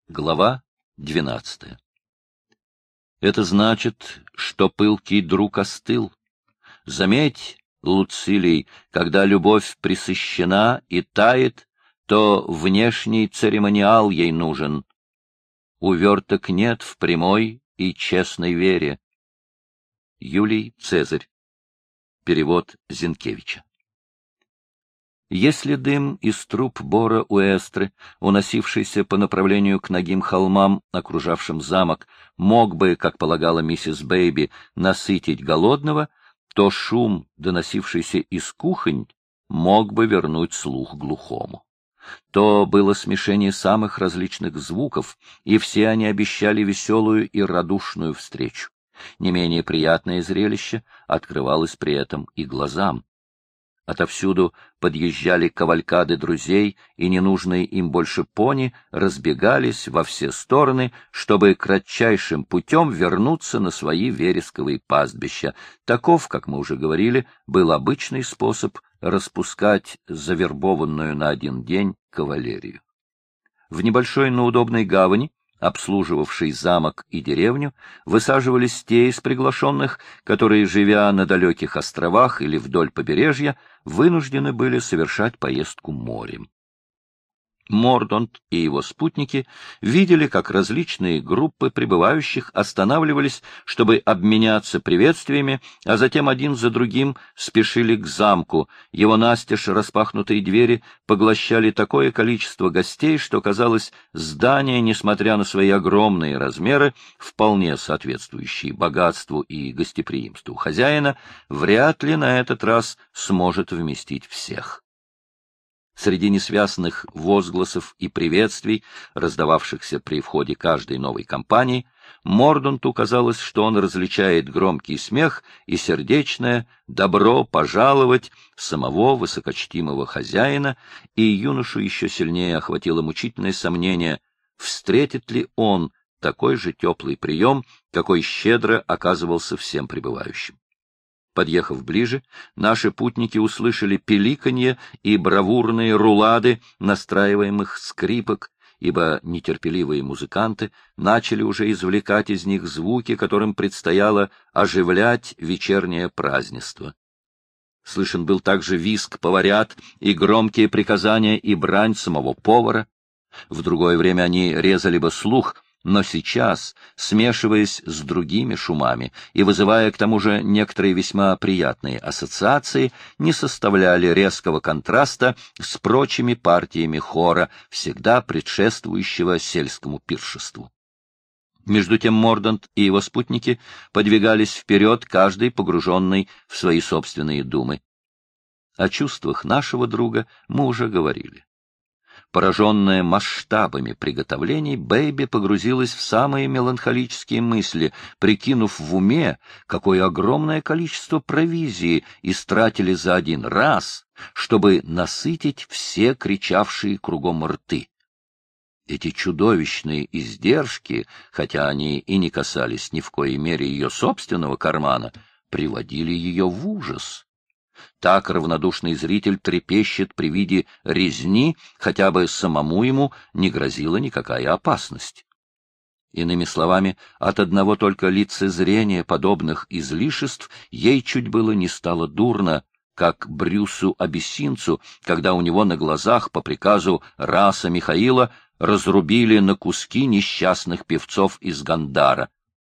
Глава 12. Это значит, что пылкий друг остыл. Заметь, Луцилий, когда любовь пресыщена и тает, то внешний церемониал ей нужен. Уверток нет в прямой и честной вере. Юлий Цезарь. Перевод Зинкевича. Если дым из труб Бора Уэстры, уносившийся по направлению к нагим холмам, окружавшим замок, мог бы, как полагала миссис Бэйби, насытить голодного, то шум, доносившийся из кухонь, мог бы вернуть слух глухому. То было смешение самых различных звуков, и все они обещали веселую и радушную встречу. Не менее приятное зрелище открывалось при этом и глазам. Отовсюду подъезжали кавалькады друзей, и ненужные им больше пони разбегались во все стороны, чтобы кратчайшим путем вернуться на свои вересковые пастбища. Таков, как мы уже говорили, был обычный способ распускать завербованную на один день кавалерию. В небольшой, но удобной гавани, обслуживавшей замок и деревню, высаживались те из приглашенных, которые, живя на далеких островах или вдоль побережья, вынуждены были совершать поездку морем. Мордонт и его спутники видели, как различные группы прибывающих останавливались, чтобы обменяться приветствиями, а затем один за другим спешили к замку. Его настежь распахнутые двери поглощали такое количество гостей, что, казалось, здание, несмотря на свои огромные размеры, вполне соответствующие богатству и гостеприимству хозяина, вряд ли на этот раз сможет вместить всех. Среди несвязных возгласов и приветствий, раздававшихся при входе каждой новой компании, Мордонту казалось, что он различает громкий смех и сердечное «добро пожаловать» самого высокочтимого хозяина, и юношу еще сильнее охватило мучительное сомнение, встретит ли он такой же теплый прием, какой щедро оказывался всем прибывающим. Подъехав ближе, наши путники услышали пиликанье и бравурные рулады настраиваемых скрипок, ибо нетерпеливые музыканты начали уже извлекать из них звуки, которым предстояло оживлять вечернее празднество. Слышен был также визг поварят и громкие приказания и брань самого повара. В другое время они резали бы слух, но сейчас, смешиваясь с другими шумами и вызывая к тому же некоторые весьма приятные ассоциации, не составляли резкого контраста с прочими партиями хора, всегда предшествующего сельскому пиршеству. Между тем Мордонт и его спутники подвигались вперед, каждый погруженный в свои собственные думы. О чувствах нашего друга мы уже говорили. Пораженная масштабами приготовлений, Бэйби погрузилась в самые меланхолические мысли, прикинув в уме, какое огромное количество провизии истратили за один раз, чтобы насытить все кричавшие кругом рты. Эти чудовищные издержки, хотя они и не касались ни в коей мере ее собственного кармана, приводили ее в ужас. Так равнодушный зритель трепещет при виде резни, хотя бы самому ему не грозила никакая опасность. Иными словами, от одного только лицезрения подобных излишеств ей чуть было не стало дурно, как Брюсу Абиссинцу, когда у него на глазах по приказу Раса Михаила разрубили на куски несчастных певцов из Гандара.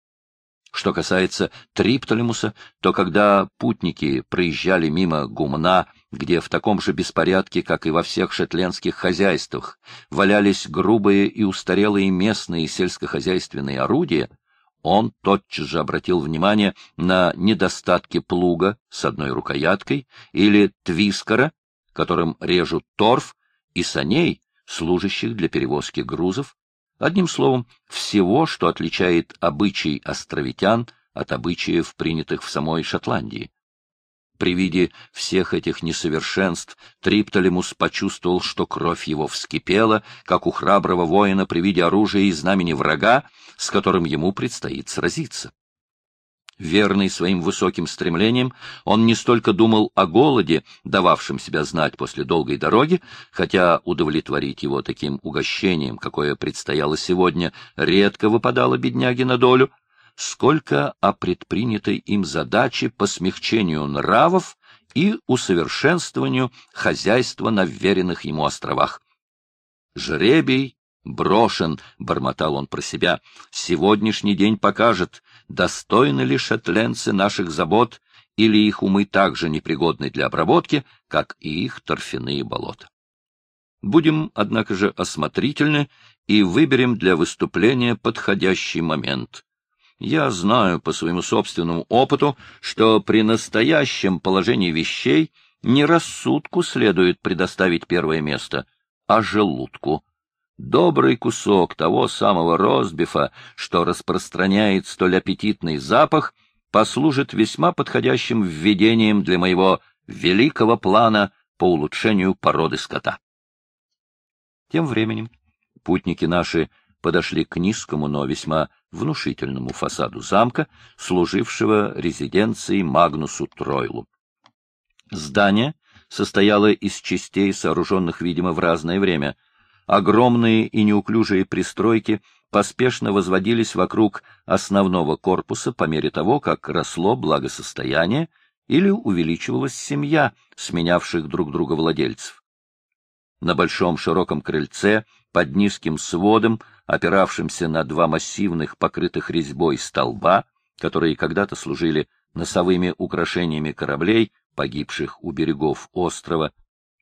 Что касается Триптолемуса, то когда путники проезжали мимо гумна, где в таком же беспорядке, как и во всех шетландских хозяйствах, валялись грубые и устарелые местные сельскохозяйственные орудия, он тотчас же обратил внимание на недостатки плуга с одной рукояткой или твискера, которым режут торф, и саней, служащих для перевозки грузов, одним словом, всего, что отличает обычай островитян от обычаев, принятых в самой Шотландии. При виде всех этих несовершенств Триптолемус почувствовал, что кровь его вскипела, как у храброго воина при виде оружия и знамени врага, с которым ему предстоит сразиться. Верный своим высоким стремлениям, он не столько думал о голоде, дававшем себя знать после долгой дороги, хотя удовлетворить его таким угощением, какое предстояло сегодня, редко выпадало бедняге на долю, сколько о предпринятой им задаче по смягчению нравов и усовершенствованию хозяйства на вверенных ему островах. «Жребий брошен», — бормотал он про себя, — «сегодняшний день покажет, достойны ли шотландцы наших забот, или их умы так же непригодны для обработки, как и их торфяные болота. Будем, однако же, осмотрительны и выберем для выступления подходящий момент. Я знаю по своему собственному опыту, что при настоящем положении вещей не рассудку следует предоставить первое место, а желудку. Добрый кусок того самого ростбифа, что распространяет столь аппетитный запах, послужит весьма подходящим введением для моего великого плана по улучшению породы скота. Тем временем путники наши подошли к низкому, но весьма внушительному фасаду замка, служившего резиденцией Магнусу Тройлу. Здание состояло из частей, сооруженных, видимо, в разное время. Огромные и неуклюжие пристройки поспешно возводились вокруг основного корпуса по мере того, как росло благосостояние или увеличивалась семья сменявших друг друга владельцев. На большом широком крыльце, под низким сводом, опиравшимся на два массивных, покрытых резьбой столба, которые когда-то служили носовыми украшениями кораблей, погибших у берегов острова,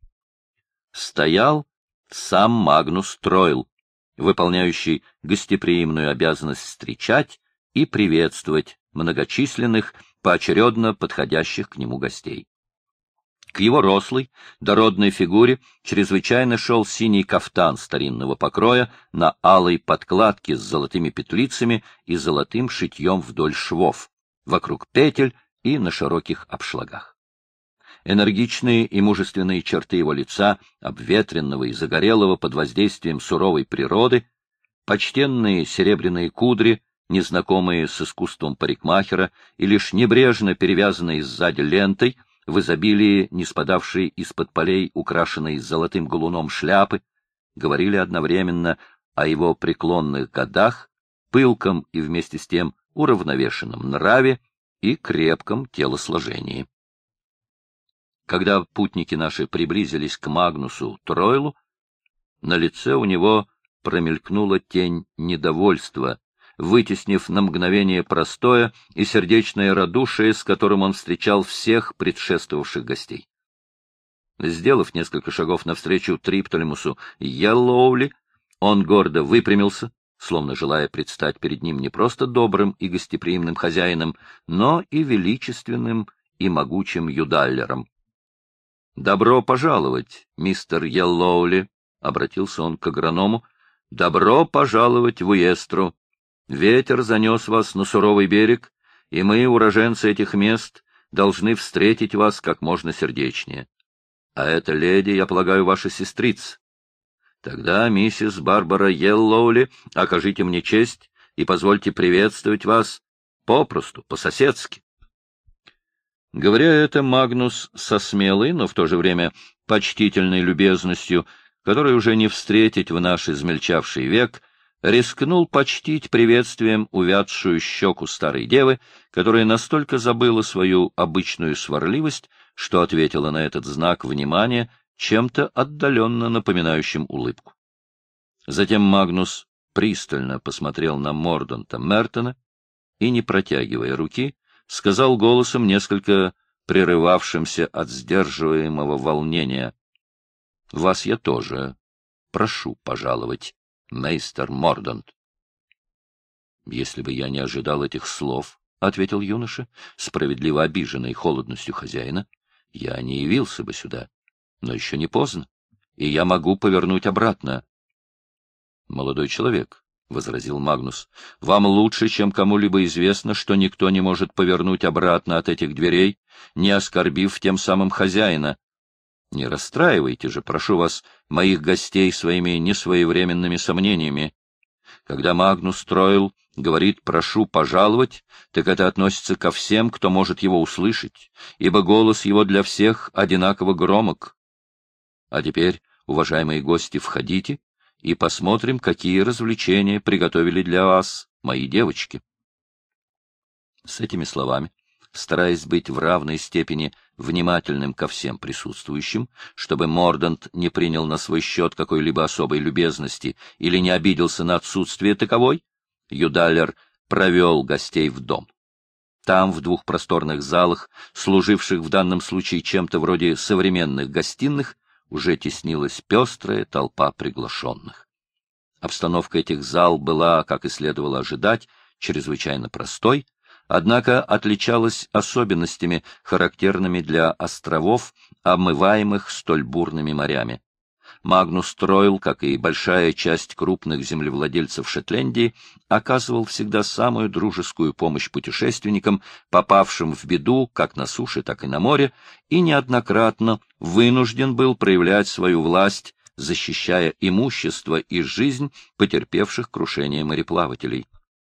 стоял сам Магнус Тройл, выполняющий гостеприимную обязанность встречать и приветствовать многочисленных, поочередно подходящих к нему гостей. К его рослой, дородной фигуре чрезвычайно шел синий кафтан старинного покроя на алой подкладке с золотыми петлицами и золотым шитьем вдоль швов, вокруг петель и на широких обшлагах. Энергичные и мужественные черты его лица, обветренного и загорелого под воздействием суровой природы, почтенные серебряные кудри, незнакомые с искусством парикмахера и лишь небрежно перевязанные сзади лентой, в изобилии не спадавшей из-под полей, украшенной золотым галуном шляпы, говорили одновременно о его преклонных годах, пылком и вместе с тем уравновешенном нраве и крепком телосложении. Когда путники наши приблизились к Магнусу Тройлу, на лице у него промелькнула тень недовольства, вытеснив на мгновение простое и сердечное радушие, с которым он встречал всех предшествовавших гостей. Сделав несколько шагов навстречу Триптолемусу Йеллоули, он гордо выпрямился, словно желая предстать перед ним не просто добрым и гостеприимным хозяином, но и величественным и могучим юдаллером. — Добро пожаловать, мистер Йеллоули, — обратился он к агроному, — добро пожаловать в Уэстру. Ветер занес вас на суровый берег, и мы, уроженцы этих мест, должны встретить вас как можно сердечнее. А эта леди, я полагаю, ваша сестрица. Тогда, миссис Барбара Йеллоули, окажите мне честь и позвольте приветствовать вас попросту, по-соседски. Говоря это, Магнус со смелой, но в то же время почтительной любезностью, которой уже не встретить в наш измельчавший век, рискнул почтить приветствием увядшую щеку старой девы, которая настолько забыла свою обычную сварливость, что ответила на этот знак внимания чем-то отдаленно напоминающим улыбку. Затем Магнус пристально посмотрел на Морданта Мертона и, не протягивая руки, сказал голосом, несколько прерывавшимся от сдерживаемого волнения: — Вас я тоже прошу пожаловать, мейстер Мордант. — Если бы я не ожидал этих слов, — ответил юноша, справедливо обиженный холодностью хозяина, — я не явился бы сюда. Но еще не поздно, и я могу повернуть обратно. — Молодой человек, — возразил Магнус, — вам лучше, чем кому-либо известно, что никто не может повернуть обратно от этих дверей, не оскорбив тем самым хозяина. Не расстраивайте же, прошу вас, моих гостей своими несвоевременными сомнениями. Когда Магнус Тройл говорит «прошу пожаловать», так это относится ко всем, кто может его услышать, ибо голос его для всех одинаково громок. А теперь, уважаемые гости, входите и посмотрим, какие развлечения приготовили для вас мои девочки. С этими словами, стараясь быть в равной степени внимательным ко всем присутствующим, чтобы Мордант не принял на свой счет какой-либо особой любезности или не обиделся на отсутствие таковой, Юдаллер провел гостей в дом. Там, в двух просторных залах, служивших в данном случае чем-то вроде современных гостиных, уже теснилась пестрая толпа приглашенных. Обстановка этих зал была, как и следовало ожидать, чрезвычайно простой, однако отличалась особенностями, характерными для островов, омываемых столь бурными морями. Магнус Тройл, как и большая часть крупных землевладельцев Шотландии, оказывал всегда самую дружескую помощь путешественникам, попавшим в беду как на суше, так и на море, и неоднократно вынужден был проявлять свою власть, защищая имущество и жизнь потерпевших крушение мореплавателей.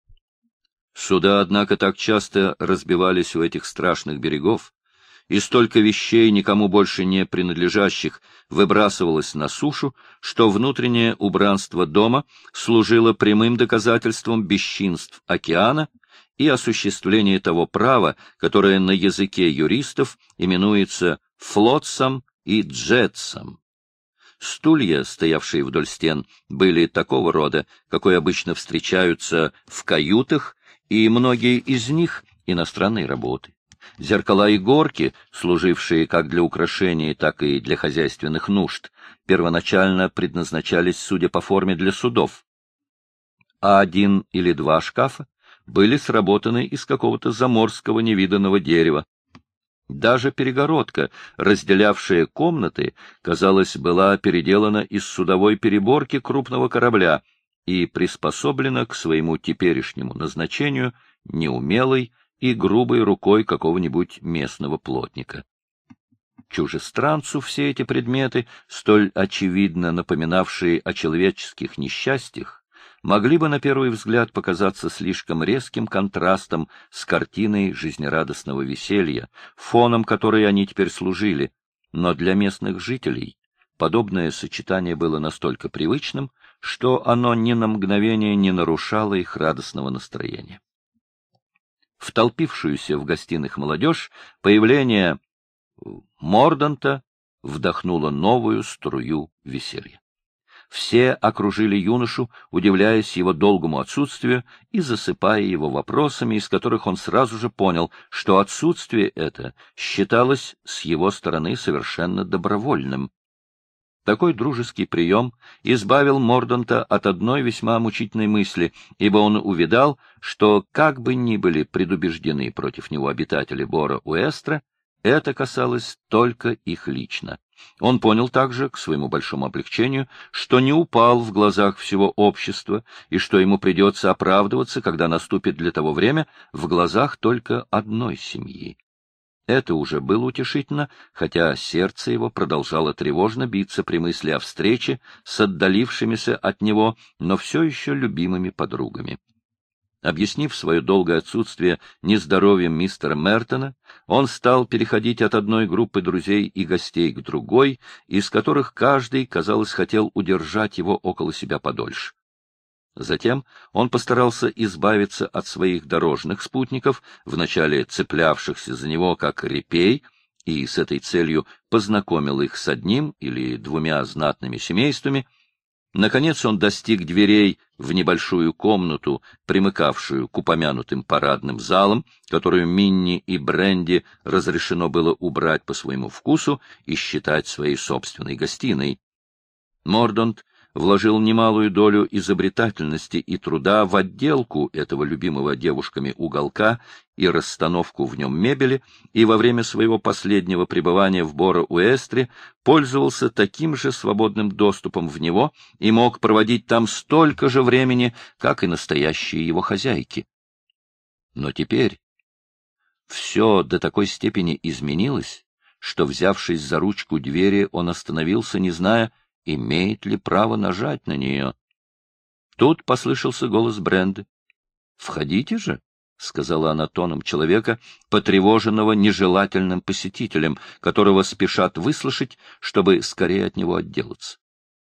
Суда, однако, так часто разбивались у этих страшных берегов, и столько вещей, никому больше не принадлежащих, выбрасывалось на сушу, что внутреннее убранство дома служило прямым доказательством бесчинств океана и осуществления того права, которое на языке юристов именуется флотсом и джетсом. Стулья, стоявшие вдоль стен, были такого рода, какой обычно встречаются в каютах, и многие из них иностранной работы. Зеркала и горки, служившие как для украшений, так и для хозяйственных нужд, первоначально предназначались, судя по форме, для судов. А один или два шкафа были сработаны из какого-то заморского невиданного дерева. Даже перегородка, разделявшая комнаты, казалось, была переделана из судовой переборки крупного корабля и приспособлена к своему теперешнему назначению неумелой и грубой рукой какого-нибудь местного плотника. Чужестранцу все эти предметы, столь очевидно напоминавшие о человеческих несчастьях, могли бы на первый взгляд показаться слишком резким контрастом с картиной жизнерадостного веселья, фоном которой они теперь служили, но для местных жителей подобное сочетание было настолько привычным, что оно ни на мгновение не нарушало их радостного настроения. В толпившуюся в гостиных молодежь появление Морданта вдохнуло новую струю веселья. Все окружили юношу, удивляясь его долгому отсутствию и засыпая его вопросами, из которых он сразу же понял, что отсутствие это считалось с его стороны совершенно добровольным. Такой дружеский прием избавил Морданта от одной весьма мучительной мысли, ибо он увидал, что, как бы ни были предубеждены против него обитатели Бора-Уэстра, это касалось только их лично. Он понял также, к своему большому облегчению, что не упал в глазах всего общества и что ему придется оправдываться, когда наступит для того время, в глазах только одной семьи. Это уже было утешительно, хотя сердце его продолжало тревожно биться при мысли о встрече с отдалившимися от него, но все еще любимыми подругами. Объяснив свое долгое отсутствие нездоровьем мистера Мертона, он стал переходить от одной группы друзей и гостей к другой, из которых каждый, казалось, хотел удержать его около себя подольше. Затем он постарался избавиться от своих дорожных спутников, вначале цеплявшихся за него как репей, и с этой целью познакомил их с одним или двумя знатными семействами. Наконец он достиг дверей в небольшую комнату, примыкавшую к упомянутым парадным залам, которую Минни и Бренди разрешено было убрать по своему вкусу и считать своей собственной гостиной. Мордант вложил немалую долю изобретательности и труда в отделку этого любимого девушками уголка и расстановку в нем мебели, и во время своего последнего пребывания в Бора-Уэстре пользовался таким же свободным доступом в него и мог проводить там столько же времени, как и настоящие его хозяйки. Но теперь все до такой степени изменилось, что, взявшись за ручку двери, он остановился, не зная, имеет ли право нажать на нее. Тут послышался голос Бренды. Входите же, — сказала она тоном человека, потревоженного нежелательным посетителем, которого спешат выслушать, чтобы скорее от него отделаться.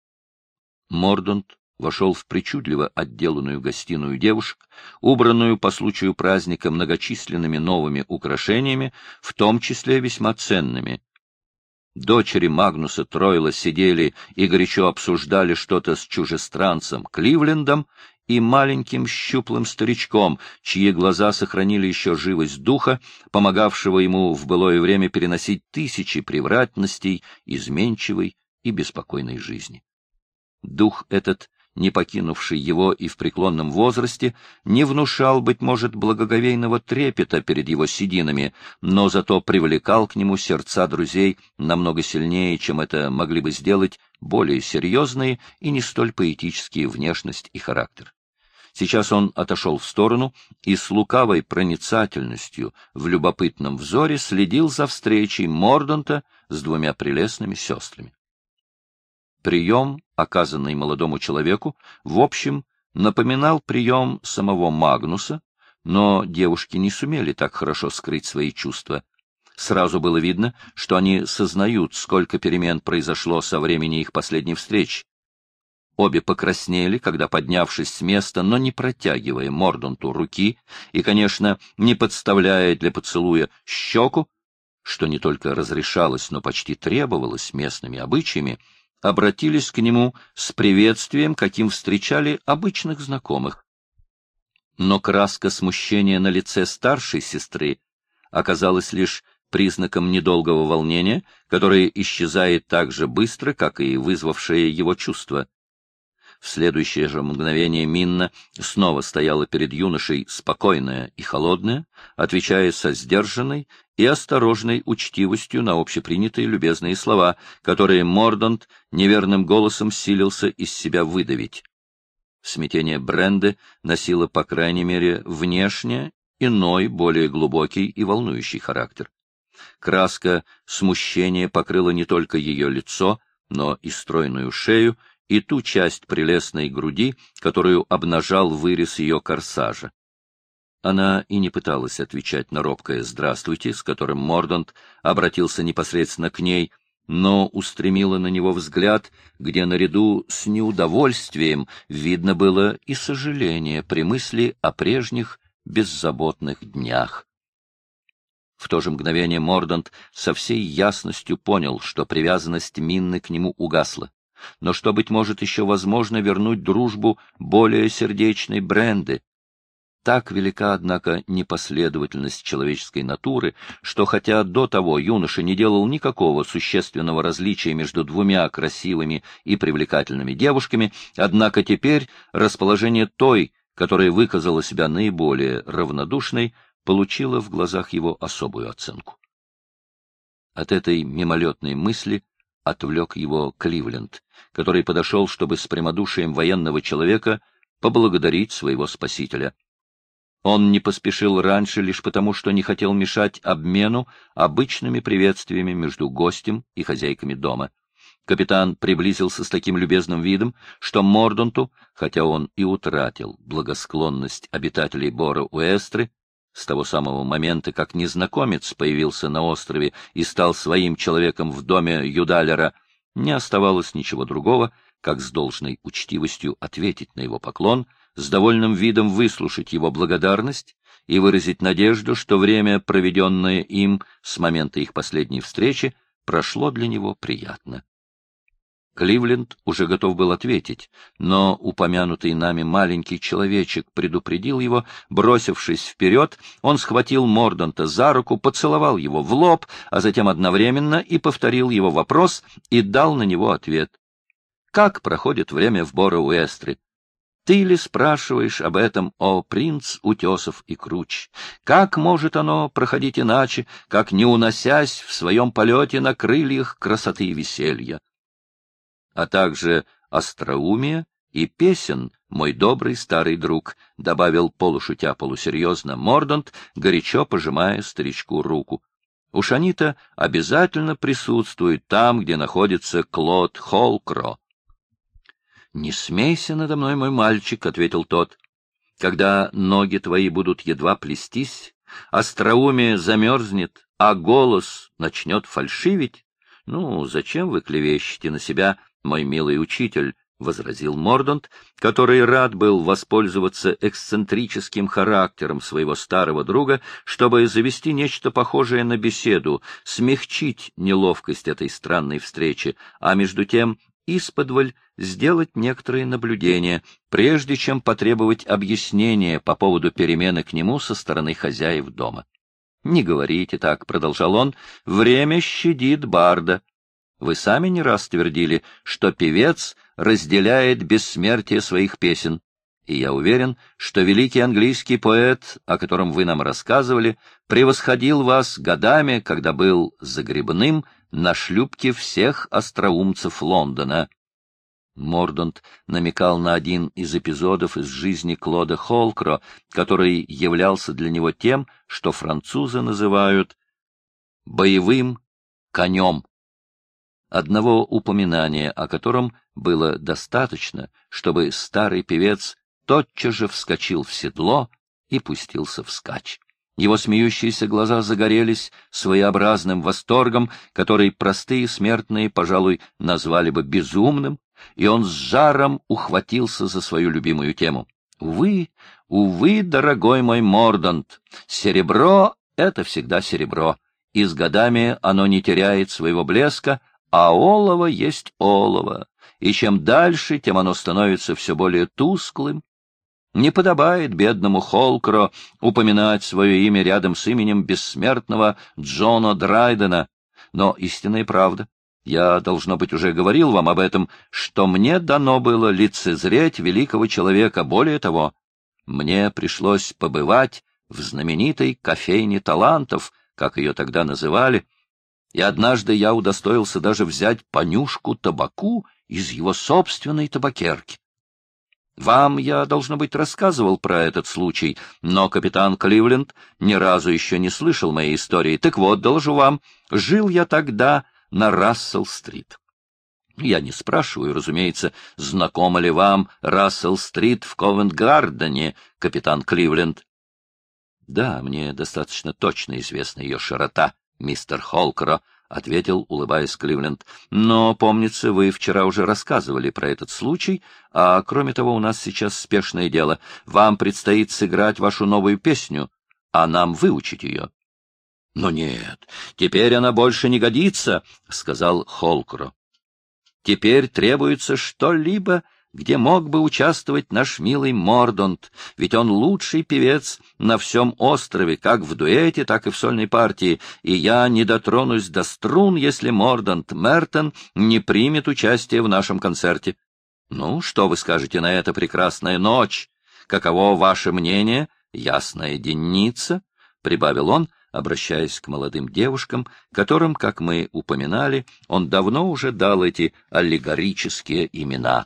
Мордонт вошел в причудливо отделанную гостиную девушек, убранную по случаю праздника многочисленными новыми украшениями, в том числе весьма ценными. Дочери Магнуса Тройла сидели и горячо обсуждали что-то с чужестранцем Кливлендом и маленьким щуплым старичком, чьи глаза сохранили еще живость духа, помогавшего ему в былое время переносить тысячи превратностей изменчивой и беспокойной жизни. Дух этот, не покинувший его и в преклонном возрасте, не внушал, быть может, благоговейного трепета перед его сединами, но зато привлекал к нему сердца друзей намного сильнее, чем это могли бы сделать более серьезные и не столь поэтические внешность и характер. Сейчас он отошел в сторону и с лукавой проницательностью в любопытном взоре следил за встречей Мордонта с двумя прелестными сестрами. Прием, оказанный молодому человеку, в общем, напоминал прием самого Магнуса, но девушки не сумели так хорошо скрыть свои чувства. Сразу было видно, что они сознают, сколько перемен произошло со времени их последней встречи. Обе покраснели, когда, поднявшись с места, но не протягивая Мордонту руки и, конечно, не подставляя для поцелуя щеку, что не только разрешалось, но почти требовалось местными обычаями, обратились к нему с приветствием, каким встречали обычных знакомых. Но краска смущения на лице старшей сестры оказалась лишь признаком недолгого волнения, которое исчезает так же быстро, как и вызвавшее его чувство. В следующее же мгновение Минна снова стояла перед юношей спокойная и холодная, отвечая со сдержанной и осторожной учтивостью на общепринятые любезные слова, которые Мордонт неверным голосом силился из себя выдавить. Смятение Бренды носило, по крайней мере, внешне иной, более глубокий и волнующий характер. Краска смущения покрыла не только ее лицо, но и стройную шею, и ту часть прелестной груди, которую обнажал вырез ее корсажа. Она и не пыталась отвечать на робкое «здравствуйте», с которым Мордонт обратился непосредственно к ней, но устремила на него взгляд, где наряду с неудовольствием видно было и сожаление при мысли о прежних беззаботных днях. В то же мгновение Мордонт со всей ясностью понял, что привязанность Минны к нему угасла, но что, быть может, еще возможно вернуть дружбу более сердечной Бренды. Так велика, однако, непоследовательность человеческой натуры, что хотя до того юноша не делал никакого существенного различия между двумя красивыми и привлекательными девушками, однако теперь расположение той, которая выказала себя наиболее равнодушной, получило в глазах его особую оценку. От этой мимолетной мысли отвлек его Кливленд, который подошел, чтобы с прямодушием военного человека поблагодарить своего спасителя. Он не поспешил раньше лишь потому, что не хотел мешать обмену обычными приветствиями между гостем и хозяйками дома. Капитан приблизился с таким любезным видом, что Мордонту, хотя он и утратил благосклонность обитателей Бора-Уэстры, с того самого момента, как незнакомец появился на острове и стал своим человеком в доме Юдалера, не оставалось ничего другого, как с должной учтивостью ответить на его поклон, с довольным видом выслушать его благодарность и выразить надежду, что время, проведенное им с момента их последней встречи, прошло для него приятно. Кливленд уже готов был ответить, но упомянутый нами маленький человечек предупредил его. Бросившись вперед, он схватил Мордонта за руку, поцеловал его в лоб, а затем одновременно и повторил его вопрос и дал на него ответ. «Как проходит время в Бора-Уэстре? Ты ли спрашиваешь об этом, о принц утесов и круч? Как может оно проходить иначе, как не уносясь в своем полете на крыльях красоты и веселья? А также остроумие и песен, мой добрый старый друг», — добавил полушутя полусерьезно Мордонт, горячо пожимая старичку руку. «Уж они-то обязательно присутствуют там, где находится Клод Холкро». «Не смейся надо мной, мой мальчик», — ответил тот. когда ноги твои будут едва плестись, остроумие замерзнет, а голос начнет фальшивить? Ну, зачем вы клевещете на себя, мой милый учитель? — возразил Мордант, который рад был воспользоваться эксцентрическим характером своего старого друга, чтобы завести нечто похожее на беседу, смягчить неловкость этой странной встречи, а между тем исподволь сделать некоторые наблюдения, прежде чем потребовать объяснения по поводу перемены к нему со стороны хозяев дома. — Не говорите так, — продолжал он, — время щадит барда. Вы сами не раз твердили, что певец разделяет бессмертие своих песен, и я уверен, что великий английский поэт, о котором вы нам рассказывали, превосходил вас годами, когда был загребным на шлюпке всех остроумцев Лондона. Мордант намекал на один из эпизодов из жизни Клода Холкро, который являлся для него тем, что французы называют «боевым конем». Одного упоминания, о котором было достаточно, чтобы старый певец тотчас же вскочил в седло и пустился вскачь. Его смеющиеся глаза загорелись своеобразным восторгом, который простые смертные, пожалуй, назвали бы безумным, и он с жаром ухватился за свою любимую тему. Увы, увы, дорогой мой Мордант, серебро — это всегда серебро, и с годами оно не теряет своего блеска, а олово есть олово, и чем дальше, тем оно становится все более тусклым. Не подобает бедному Холкро упоминать свое имя рядом с именем бессмертного Джона Драйдена, но истинная правда, я, должно быть, уже говорил вам об этом, что мне дано было лицезреть великого человека, более того, мне пришлось побывать в знаменитой кофейне талантов, как ее тогда называли, и однажды я удостоился даже взять понюшку табаку из его собственной табакерки. Вам я, должно быть, рассказывал про этот случай, но капитан Кливленд ни разу еще не слышал моей истории. Так вот, доложу вам, жил я тогда на Рассел-стрит. Я не спрашиваю, разумеется, знакома ли вам Рассел-стрит в Ковент-Гардене, капитан Кливленд. Да, мне достаточно точно известна ее широта, мистер Холкро, — ответил, улыбаясь Кливленд. — Но, помнится, вы вчера уже рассказывали про этот случай, а кроме того у нас сейчас спешное дело. Вам предстоит сыграть вашу новую песню, а нам выучить ее. — Но нет, теперь она больше не годится, — сказал Холкро. — Теперь требуется что-либо, где мог бы участвовать наш милый Мордант, ведь он лучший певец на всем острове, как в дуэте, так и в сольной партии, и я не дотронусь до струн, если Мордант Мертон не примет участие в нашем концерте. Ну, что вы скажете на это, прекрасная ночь? Каково ваше мнение, ясная денница? — прибавил он, обращаясь к молодым девушкам, которым, как мы упоминали, он давно уже дал эти аллегорические имена.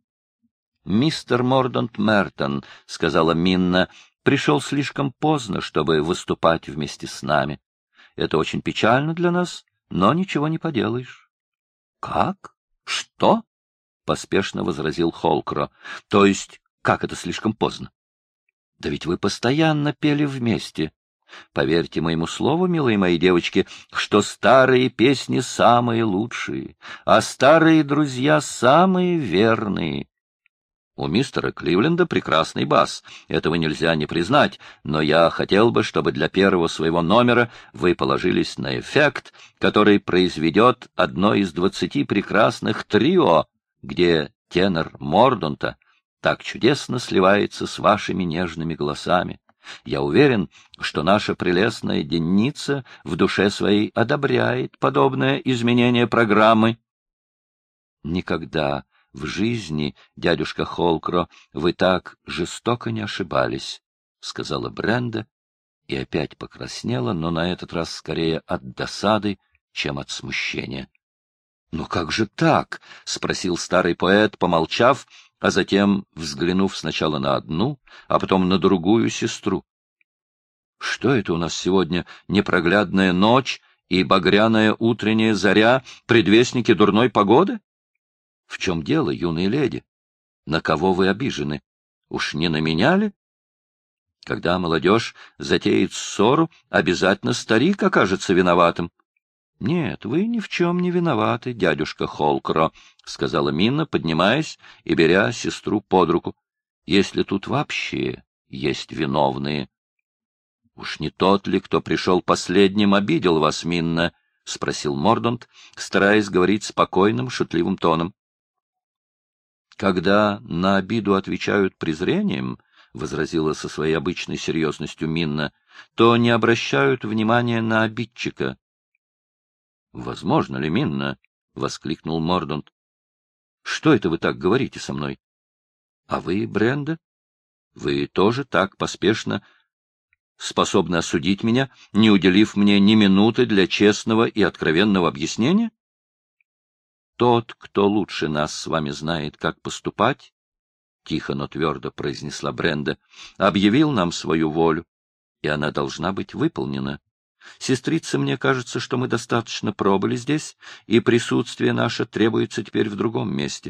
«Мистер Мордант Мертон, — сказала Минна, — пришел слишком поздно, чтобы выступать вместе с нами. Это очень печально для нас, но ничего не поделаешь». «Как? Что?» — поспешно возразил Холкро. «То есть, как это слишком поздно? Да ведь вы постоянно пели вместе. Поверьте моему слову, милые мои девочки, что старые песни самые лучшие, а старые друзья самые верные». У мистера Кливленда прекрасный бас, этого нельзя не признать, но я хотел бы, чтобы для первого своего номера вы положились на эффект, который произведет одно из 20 прекрасных трио, где тенор Морданта так чудесно сливается с вашими нежными голосами. Я уверен, что наша прелестная денница в душе своей одобряет подобное изменение программы. Никогда в жизни, дядюшка Холкро, вы так жестоко не ошибались, — сказала Бренда и опять покраснела, но на этот раз скорее от досады, чем от смущения. — Но как же так? — спросил старый поэт, помолчав, а затем взглянув сначала на одну, а потом на другую сестру. — Что это у нас сегодня, непроглядная ночь и багряная утренняя заря, предвестники дурной погоды? — В чем дело, юные леди? На кого вы обижены? Уж не на меня ли? Когда молодежь затеет ссору, обязательно старик окажется виноватым. — Нет, вы ни в чем не виноваты, дядюшка Холкро, — сказала Минна, поднимаясь и беря сестру под руку. — Если тут вообще есть виновные. — Уж не тот ли, кто пришел последним, обидел вас, Минна? — спросил Мордант, стараясь говорить спокойным, шутливым тоном. — Когда на обиду отвечают презрением, — возразила со своей обычной серьезностью Минна, — то не обращают внимания на обидчика. — Возможно ли, Минна? — воскликнул Мордант. — Что это вы так говорите со мной? — А вы, Бренда? Вы тоже так поспешно способны осудить меня, не уделив мне ни минуты для честного и откровенного объяснения? Тот, кто лучше нас с вами знает, как поступать, — тихо, но твердо произнесла Бренда, — объявил нам свою волю, и она должна быть выполнена. Сестрица, мне кажется, что мы достаточно пробыли здесь, и присутствие наше требуется теперь в другом месте.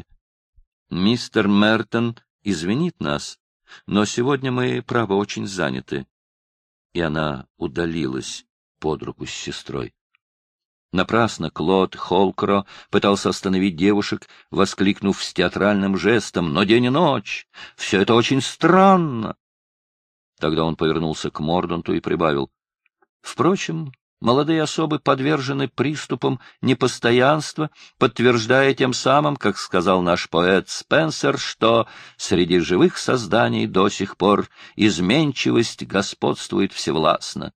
Мистер Мертон извинит нас, но сегодня мы, право, очень заняты. И она удалилась под руку с сестрой. Напрасно Клод Холкро пытался остановить девушек, воскликнув с театральным жестом: «Но день и ночь! Все это очень странно!» Тогда он повернулся к Морданту и прибавил: «Впрочем, молодые особы подвержены приступам непостоянства, подтверждая тем самым, как сказал наш поэт Спенсер, что среди живых созданий до сих пор изменчивость господствует всевластно.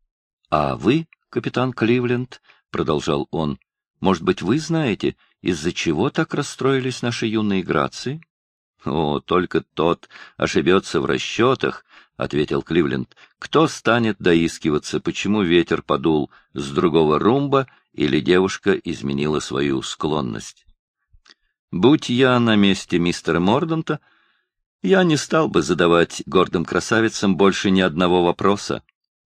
А вы, капитан Кливленд, — продолжал он, — может быть, вы знаете, из-за чего так расстроились наши юные грации? — О, только тот ошибется в расчетах, — ответил Кливленд. — Кто станет доискиваться, почему ветер подул с другого румба или девушка изменила свою склонность? Будь я на месте мистера Морданта, я не стал бы задавать гордым красавицам больше ни одного вопроса.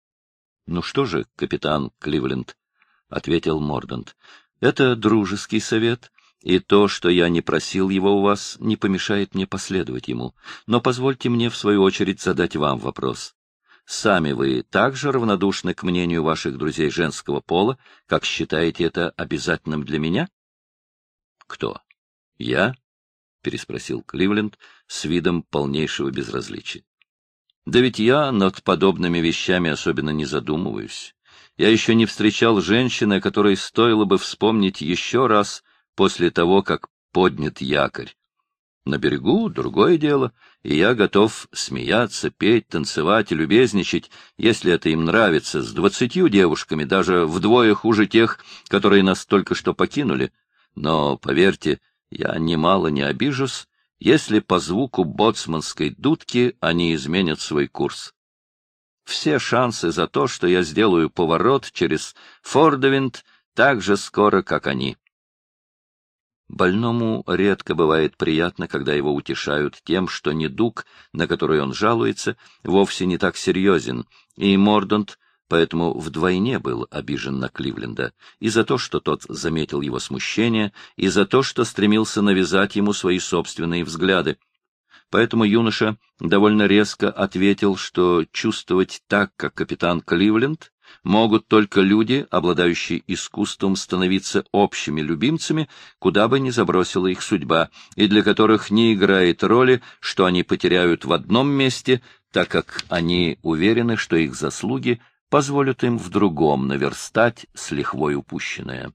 — Ну что же, капитан Кливленд, — ответил Мордант, — это дружеский совет, и то, что я не просил его у вас, не помешает мне последовать ему. Но позвольте мне, в свою очередь, задать вам вопрос. Сами вы так же равнодушны к мнению ваших друзей женского пола, как считаете это обязательным для меня? — Кто? Я? — переспросил Кливленд с видом полнейшего безразличия. — Да ведь я над подобными вещами особенно не задумываюсь. Я еще не встречал женщины, о которой стоило бы вспомнить еще раз после того, как поднят якорь. На берегу другое дело, и я готов смеяться, петь, танцевать и любезничать, если это им нравится, с 20 девушками, даже вдвое хуже тех, которые нас только что покинули. Но, поверьте, я немало не обижусь, если по звуку боцманской дудки они изменят свой курс. Все шансы за то, что я сделаю поворот через Фордовинд так же скоро, как они. Больному редко бывает приятно, когда его утешают тем, что недуг, на который он жалуется, вовсе не так серьезен, и Мордант поэтому вдвойне был обижен на Кливленда, и за то, что тот заметил его смущение, и за то, что стремился навязать ему свои собственные взгляды. Поэтому юноша довольно резко ответил, что чувствовать так, как капитан Кливленд, могут только люди, обладающие искусством становиться общими любимцами, куда бы ни забросила их судьба, и для которых не играет роли, что они потеряют в одном месте, так как они уверены, что их заслуги позволят им в другом наверстать с лихвой упущенное.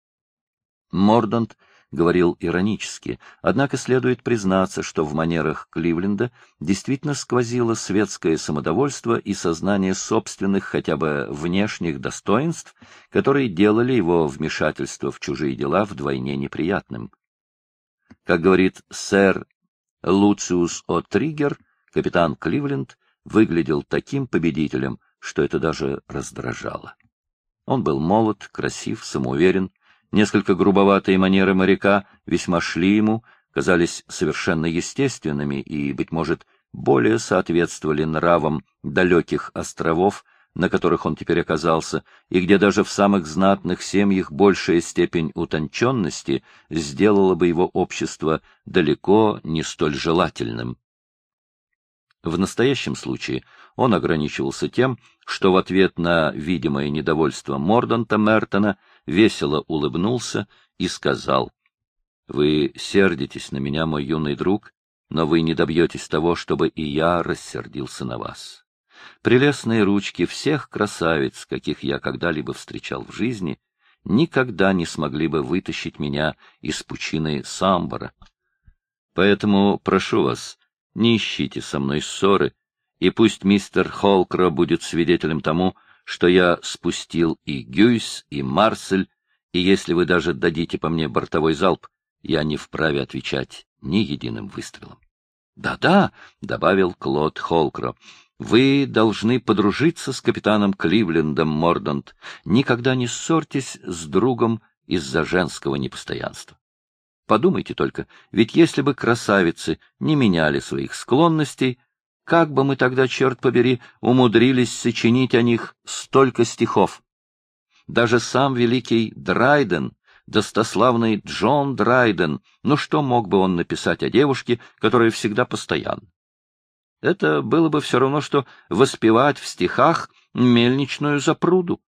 Мордант говорил иронически, однако следует признаться, что в манерах Кливленда действительно сквозило светское самодовольство и сознание собственных хотя бы внешних достоинств, которые делали его вмешательство в чужие дела вдвойне неприятным. Как говорит сэр Луциус О'Триггер, капитан Кливленд выглядел таким победителем, что это даже раздражало. Он был молод, красив, самоуверен. Несколько грубоватые манеры моряка весьма шли ему, казались совершенно естественными и, быть может, более соответствовали нравам далеких островов, на которых он теперь оказался, и где даже в самых знатных семьях большая степень утонченности сделала бы его общество далеко не столь желательным. В настоящем случае он ограничивался тем, что в ответ на видимое недовольство Морданта Мертона весело улыбнулся и сказал: «Вы сердитесь на меня, мой юный друг, но вы не добьетесь того, чтобы и я рассердился на вас. Прелестные ручки всех красавиц, каких я когда-либо встречал в жизни, никогда не смогли бы вытащить меня из пучины Самбора. Поэтому прошу вас, не ищите со мной ссоры, и пусть мистер Холкро будет свидетелем тому, что я спустил и Гюйс, и Марсель, и если вы даже дадите по мне бортовой залп, я не вправе отвечать ни единым выстрелом. «Да-да», — добавил Клод Холкро, — «вы должны подружиться с капитаном Кливлендом, Мордант. Никогда не ссорьтесь с другом из-за женского непостоянства. Подумайте только, ведь если бы красавицы не меняли своих склонностей, как бы мы тогда, черт побери, умудрились сочинить о них столько стихов? Даже сам великий Драйден, достославный Джон Драйден, ну что мог бы он написать о девушке, которая всегда постоянна? Это было бы все равно, что воспевать в стихах мельничную запруду.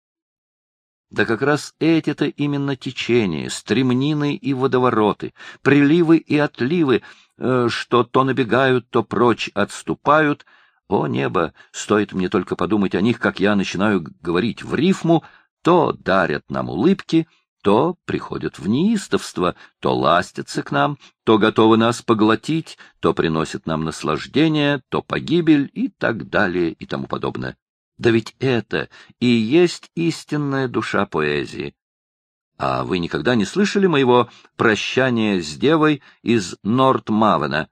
Да как раз эти-то именно течения, стремнины и водовороты, приливы и отливы, что то набегают, то прочь отступают. О, небо, стоит мне только подумать о них, как я начинаю говорить в рифму, то дарят нам улыбки, то приходят в неистовство, то ластятся к нам, то готовы нас поглотить, то приносят нам наслаждение, то погибель и так далее и тому подобное. Да ведь это и есть истинная душа поэзии. А вы никогда не слышали моего прощания с девой из Нортмавена?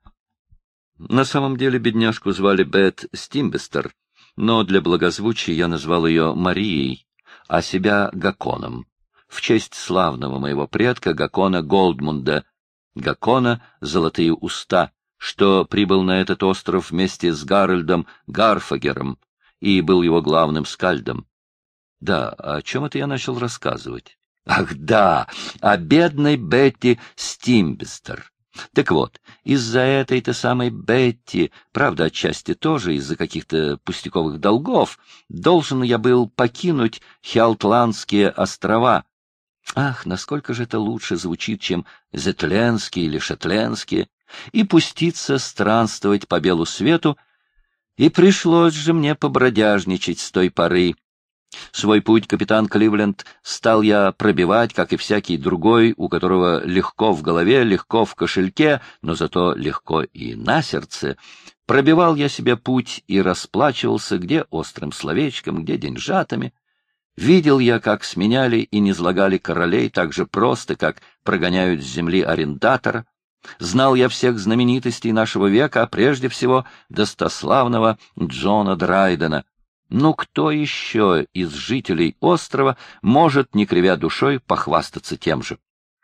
На самом деле бедняжку звали Бет Стимбестер, но для благозвучия я назвал ее Марией, а себя Гаконом, в честь славного моего предка Гакона Голдмунда, Гакона «Золотые уста», что прибыл на этот остров вместе с Гарольдом Гарфагером и был его главным скальдом. Да, о чем это я начал рассказывать? Ах, да, о бедной Бетти Стимбестер. Так вот, из-за этой-то самой Бетти, правда, отчасти тоже из-за каких-то пустяковых долгов, должен я был покинуть Хялтландские острова. Ах, насколько же это лучше звучит, чем Зетленские или Шотландские, и пуститься странствовать по белу свету, и пришлось же мне побродяжничать с той поры. Свой путь, капитан Кливленд, стал я пробивать, как и всякий другой, у которого легко в голове, легко в кошельке, но зато легко и на сердце. Пробивал я себе путь и расплачивался где острым словечком, где деньжатами. Видел я, как сменяли и низлагали королей так же просто, как прогоняют с земли арендатора. Знал я всех знаменитостей нашего века, а прежде всего достославного Джона Драйдена. Ну, кто еще из жителей острова может, не кривя душой, похвастаться тем же?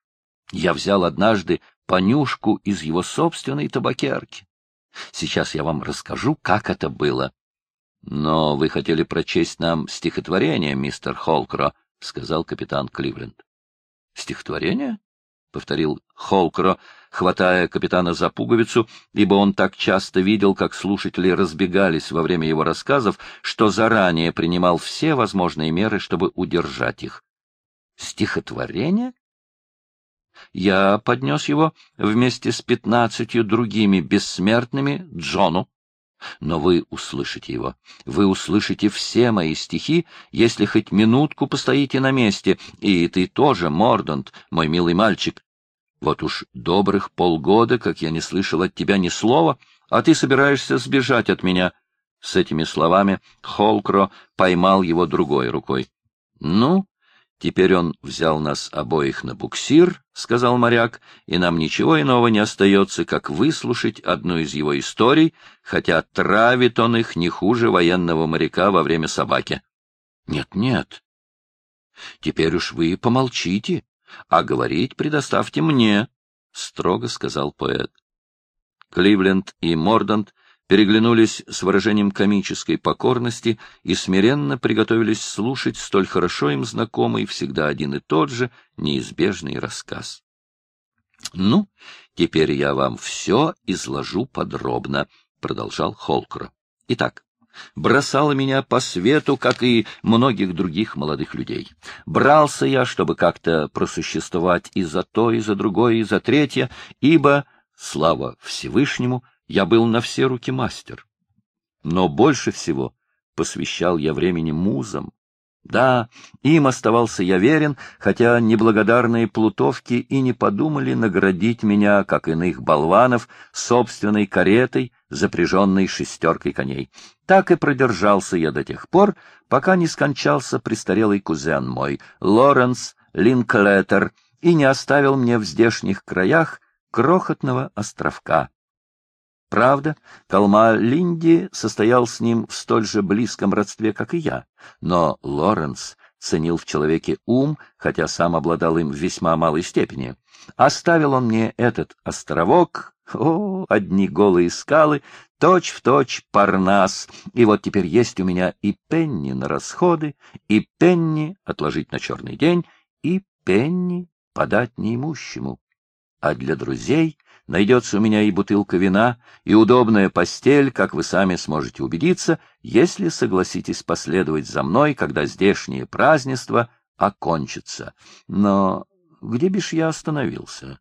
Я взял однажды понюшку из его собственной табакерки. Сейчас я вам расскажу, как это было. — Но вы хотели прочесть нам стихотворение, мистер Холкро, — сказал капитан Кливленд. — Стихотворение? — повторил Холкро, хватая капитана за пуговицу, ибо он так часто видел, как слушатели разбегались во время его рассказов, что заранее принимал все возможные меры, чтобы удержать их. Стихотворение? Я поднес его вместе с 15 другими бессмертными Джону. Но вы услышите его. Вы услышите все мои стихи, если хоть минутку постоите на месте. И ты тоже, Мордант, мой милый мальчик. Вот уж добрых полгода, как я не слышал от тебя ни слова, а ты собираешься сбежать от меня. С этими словами Холкро поймал его другой рукой. — Ну, теперь он взял нас обоих на буксир, — сказал моряк, — и нам ничего иного не остается, как выслушать одну из его историй, хотя травит он их не хуже военного моряка во время собаки. — Нет, нет. Теперь уж вы помолчите, а говорить предоставьте мне, — строго сказал поэт. Кливленд и Мордант переглянулись с выражением комической покорности и смиренно приготовились слушать столь хорошо им знакомый, всегда один и тот же, неизбежный рассказ. — Ну, теперь я вам все изложу подробно, — продолжал Холкро. Итак, бросала меня по свету, как и многих других молодых людей. Брался я, чтобы как-то просуществовать и за то, и за другое, и за третье, ибо, слава Всевышнему, я был на все руки мастер. Но больше всего посвящал я времени музам. Да, им оставался я верен, хотя неблагодарные плутовки и не подумали наградить меня, как иных болванов, собственной каретой, запряженной 6 коней. Так и продержался я до тех пор, пока не скончался престарелый кузен мой, Лоренс Линклетер, и не оставил мне в здешних краях крохотного островка. Правда, Калма-Линди состоял с ним в столь же близком родстве, как и я, но Лоренс ценил в человеке ум, хотя сам обладал им в весьма малой степени. Оставил он мне этот островок, одни голые скалы, точь-в-точь Парнас, и вот теперь есть у меня и пенни на расходы, и пенни отложить на черный день, и пенни подать неимущему. А для друзей найдется у меня и бутылка вина, и удобная постель, как вы сами сможете убедиться, если согласитесь последовать за мной, когда здешние празднества окончатся. Но где бишь я остановился?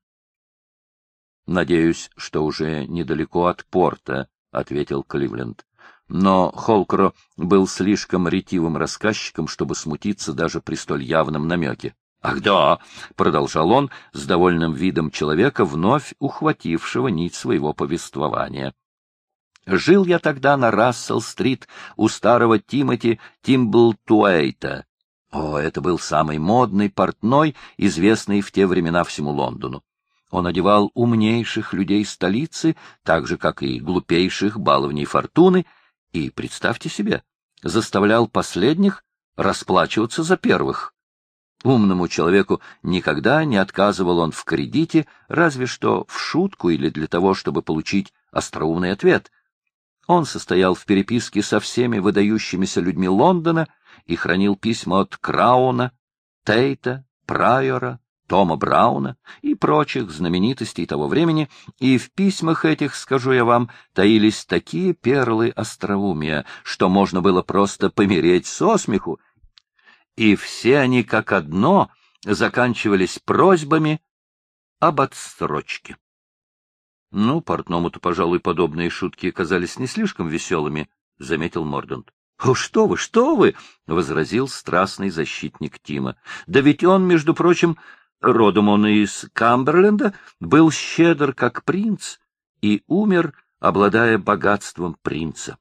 — Надеюсь, что уже недалеко от порта, — ответил Кливленд. Но Холкро был слишком ретивым рассказчиком, чтобы смутиться даже при столь явном намеке. «Ах да!» — продолжал он с довольным видом человека, вновь ухватившего нить своего повествования. «Жил я тогда на Рассел-стрит у старого Тимоти Тимблтуэйта. Это был самый модный портной, известный в те времена всему Лондону. Он одевал умнейших людей столицы, так же, как и глупейших баловней фортуны, и, представьте себе, заставлял последних расплачиваться за первых. Умному человеку никогда не отказывал он в кредите, разве что в шутку или для того, чтобы получить остроумный ответ. Он состоял в переписке со всеми выдающимися людьми Лондона и хранил письма от Крауна, Тейта, Прайора, Тома Брауна и прочих знаменитостей того времени, и в письмах этих, скажу я вам, таились такие перлы остроумия, что можно было просто помереть со смеху, и все они как одно заканчивались просьбами об отсрочке. — Портному-то, пожалуй, подобные шутки казались не слишком веселыми, — заметил Мордант. — Что вы! — возразил страстный защитник Тима. — Да ведь он, между прочим, родом он из Камберленда, был щедр как принц и умер, обладая богатством принца.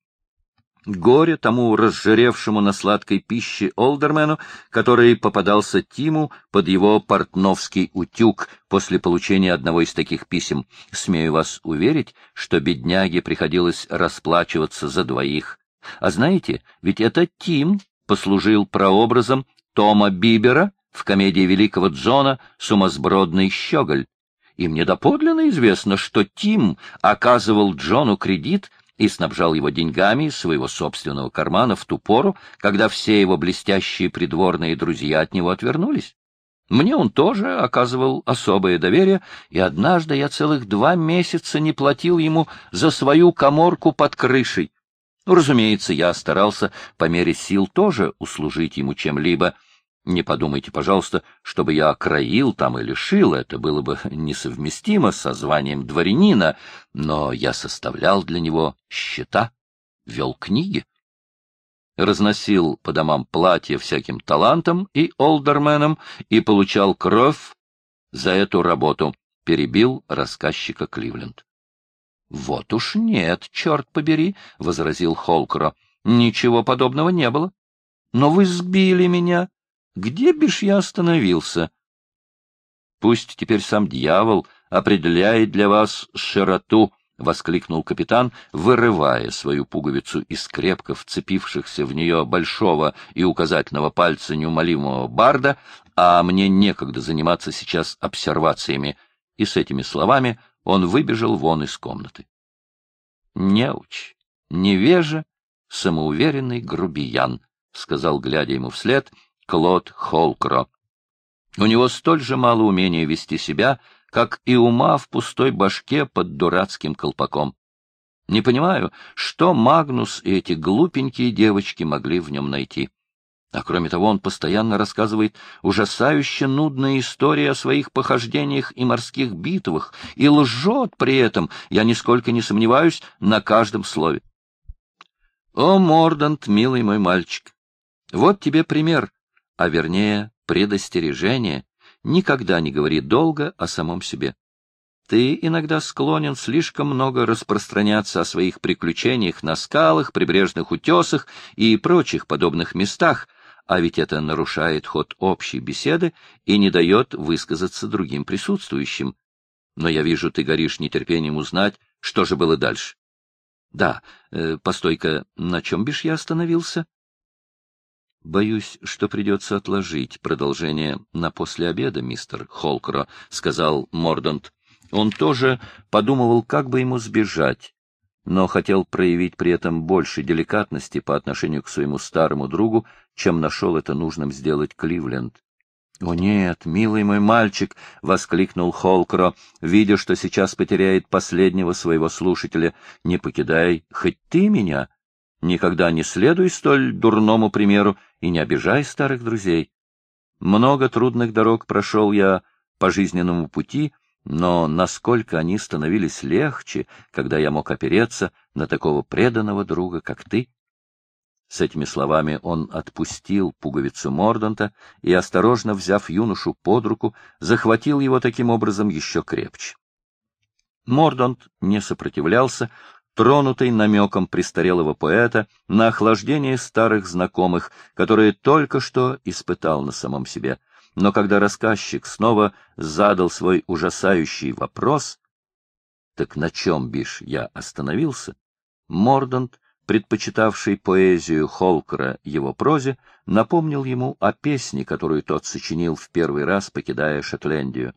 Горе тому разжиревшему на сладкой пище олдермену, который попадался Тиму под его портновский утюг после получения одного из таких писем. Смею вас уверить, что бедняге приходилось расплачиваться за двоих. А знаете, ведь это Тим послужил прообразом Тома Бибера в комедии великого Джона «Сумасбродный щеголь». И мне доподлинно известно, что Тим оказывал Джону кредит и снабжал его деньгами из своего собственного кармана в ту пору, когда все его блестящие придворные друзья от него отвернулись. Мне он тоже оказывал особое доверие, и однажды я целых 2 месяца не платил ему за свою каморку под крышей. Разумеется, я старался по мере сил тоже услужить ему чем-либо. Не подумайте, пожалуйста, чтобы я окроил там или шил, это было бы несовместимо со званием дворянина, но я составлял для него счета, вел книги, разносил по домам платья всяким талантам и олдерменам и получал кровь за эту работу, перебил рассказчика Кливленд. — Вот уж нет, черт побери, — возразил Холкро, — ничего подобного не было. Но вы сбили меня. Где бишь я остановился? Пусть теперь сам дьявол определяет для вас широту, — воскликнул капитан, вырывая свою пуговицу из крепко вцепившихся в нее большого и указательного пальца неумолимого барда, а мне некогда заниматься сейчас обсервациями. И с этими словами он выбежал вон из комнаты. Неуч, невежа, самоуверенный грубиян, — сказал, глядя ему вслед, Клод Холкро. У него столь же мало умения вести себя, как и ума в пустой башке под дурацким колпаком. Не понимаю, что Магнус и эти глупенькие девочки могли в нем найти. А кроме того, он постоянно рассказывает ужасающе нудные истории о своих похождениях и морских битвах, и лжет при этом, я нисколько не сомневаюсь, на каждом слове. О, Мордант, милый мой мальчик, вот тебе пример, а вернее предостережение. Никогда не говори долго о самом себе. Ты иногда склонен слишком много распространяться о своих приключениях на скалах, прибрежных утесах и прочих подобных местах, а ведь это нарушает ход общей беседы и не дает высказаться другим присутствующим. Но я вижу, ты горишь нетерпением узнать, что же было дальше. Да, постой-ка, на чем бишь я остановился? Боюсь, что придется отложить продолжение на после обеда, мистер Холкро, — сказал Мордант. Он тоже подумывал, как бы ему сбежать, но хотел проявить при этом больше деликатности по отношению к своему старому другу, чем нашел это нужным сделать Кливленд. — О нет, милый мой мальчик! — воскликнул Холкро, видя, что сейчас потеряет последнего своего слушателя. — Не покидай хоть ты меня! Никогда не следуй столь дурному примеру и не обижай старых друзей. Много трудных дорог прошел я по жизненному пути, но насколько они становились легче, когда я мог опереться на такого преданного друга, как ты. С этими словами он отпустил пуговицу Морданта и, осторожно взяв юношу под руку, захватил его таким образом еще крепче. Мордант не сопротивлялся, тронутый намеком престарелого поэта на охлаждение старых знакомых, которые только что испытал на самом себе. Но когда рассказчик снова задал свой ужасающий вопрос, так на чем, бишь, я остановился, Мордант, предпочитавший поэзию Холкера его прозе, напомнил ему о песне, которую тот сочинил в первый раз, покидая Шотландию.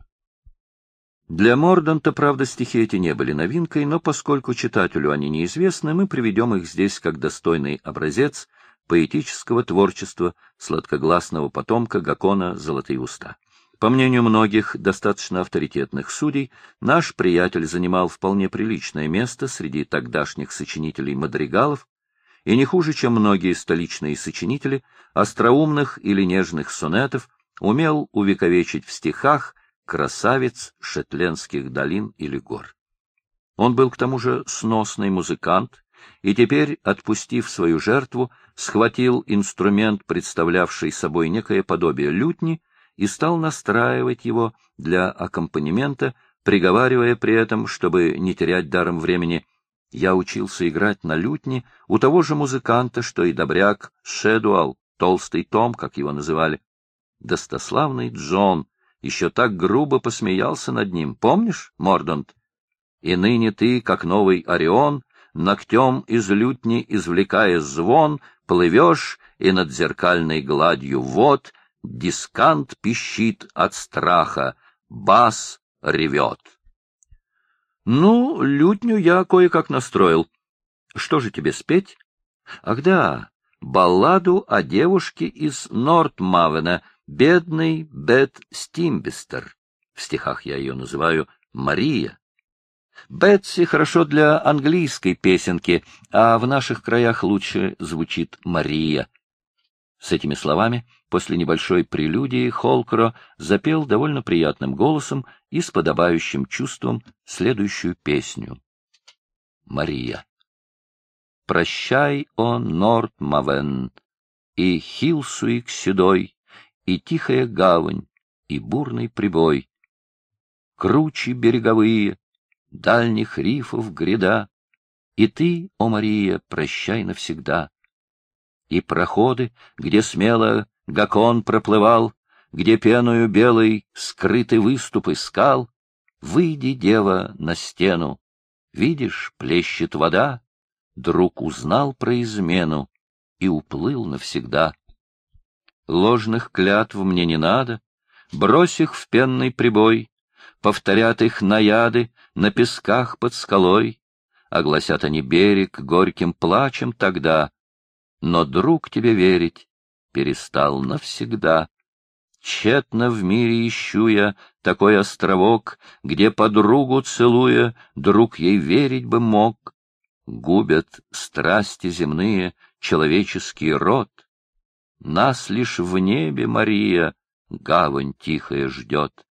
Для Морданта, правда, стихи эти не были новинкой, но поскольку читателю они неизвестны, мы приведем их здесь как достойный образец поэтического творчества сладкогласного потомка Гакона «Золотые уста». По мнению многих достаточно авторитетных судей, наш приятель занимал вполне приличное место среди тогдашних сочинителей мадригалов, и не хуже, чем многие столичные сочинители, остроумных или нежных сонетов, умел увековечить в стихах красавиц шетландских долин или гор. Он был к тому же сносный музыкант, и теперь, отпустив свою жертву, схватил инструмент, представлявший собой некое подобие лютни, и стал настраивать его для аккомпанемента, приговаривая при этом, чтобы не терять даром времени: «Я учился играть на лютне у того же музыканта, что и добряк Шэдуал, толстый Том, как его называли. Достославный Джон еще так грубо посмеялся над ним, помнишь, Мордант? И ныне ты, как новый Орион, ногтем из лютни извлекая звон, плывешь, и над зеркальной гладью вод дискант пищит от страха, бас ревет». Ну, лютню я кое-как настроил. Что же тебе спеть? Ах да, балладу о девушке из Нортмавена, бедной Бет Стимбестер. В стихах я ее называю Мария. Бетси хорошо для английской песенки, а в наших краях лучше звучит Мария. С этими словами, после небольшой прелюдии, Холкро запел довольно приятным голосом и с подобающим чувством следующую песню. Мария. Прощай, о Нортмавен, и Хилсуик седой, и тихая гавань, и бурный прибой. Кручи береговые, дальних рифов гряда, и ты, о Мария, прощай навсегда. И проходы, где смело Гакон проплывал, где пеною белой скрыты выступы скал, выйди, дева, на стену. Видишь, плещет вода, друг узнал про измену и уплыл навсегда. Ложных клятв мне не надо, брось их в пенный прибой, повторят их наяды на песках под скалой, огласят они берег горьким плачем тогда, но друг тебе верить перестал навсегда. Тщетно в мире ищу я такой островок, где подругу целуя, друг ей верить бы мог. Губят страсти земные человеческий род. Нас лишь в небе, Мария, гавань тихая ждет.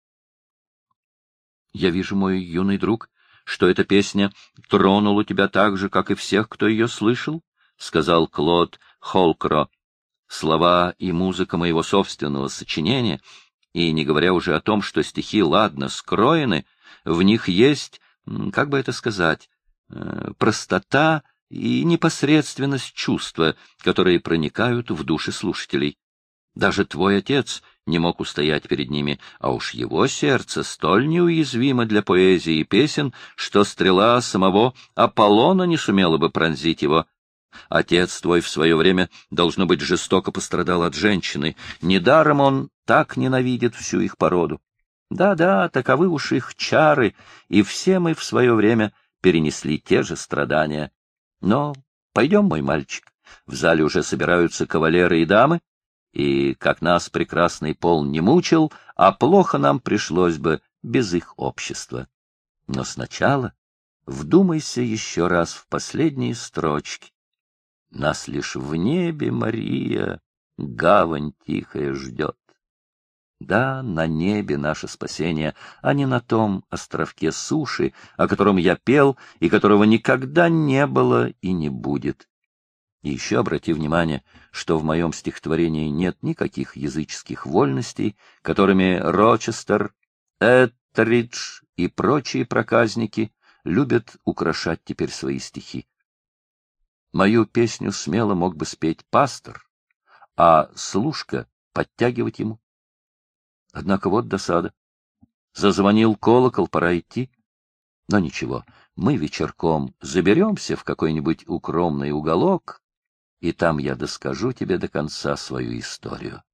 Я вижу, мой юный друг, что эта песня тронула тебя так же, как и всех, кто ее слышал, — сказал Клод Холкро. Слова и музыка моего собственного сочинения, и не говоря уже о том, что стихи ладно скроены, в них есть, как бы это сказать, простота и непосредственность чувства, которые проникают в души слушателей. Даже твой отец не мог устоять перед ними, а уж его сердце столь неуязвимо для поэзии и песен, что стрела самого Аполлона не сумела бы пронзить его. Отец твой в свое время, должно быть, жестоко пострадал от женщины. Недаром он так ненавидит всю их породу. Да-да, таковы уж их чары, и все мы в свое время перенесли те же страдания. Но пойдем, мой мальчик, в зале уже собираются кавалеры и дамы, и, как нас прекрасный пол не мучил, а плохо нам пришлось бы без их общества. Но сначала вдумайся еще раз в последние строчки. Нас лишь в небе, Мария, гавань тихая ждет. Да, на небе наше спасение, а не на том островке суши, о котором я пел и которого никогда не было и не будет. И еще обрати внимание, что в моем стихотворении нет никаких языческих вольностей, которыми Рочестер, Эттридж и прочие проказники любят украшать теперь свои стихи. Мою песню смело мог бы спеть пастор, а служка подтягивать ему. Однако вот досада. Зазвонил колокол, пора идти. Но ничего, мы вечерком заберемся в какой-нибудь укромный уголок, и там я доскажу тебе до конца свою историю.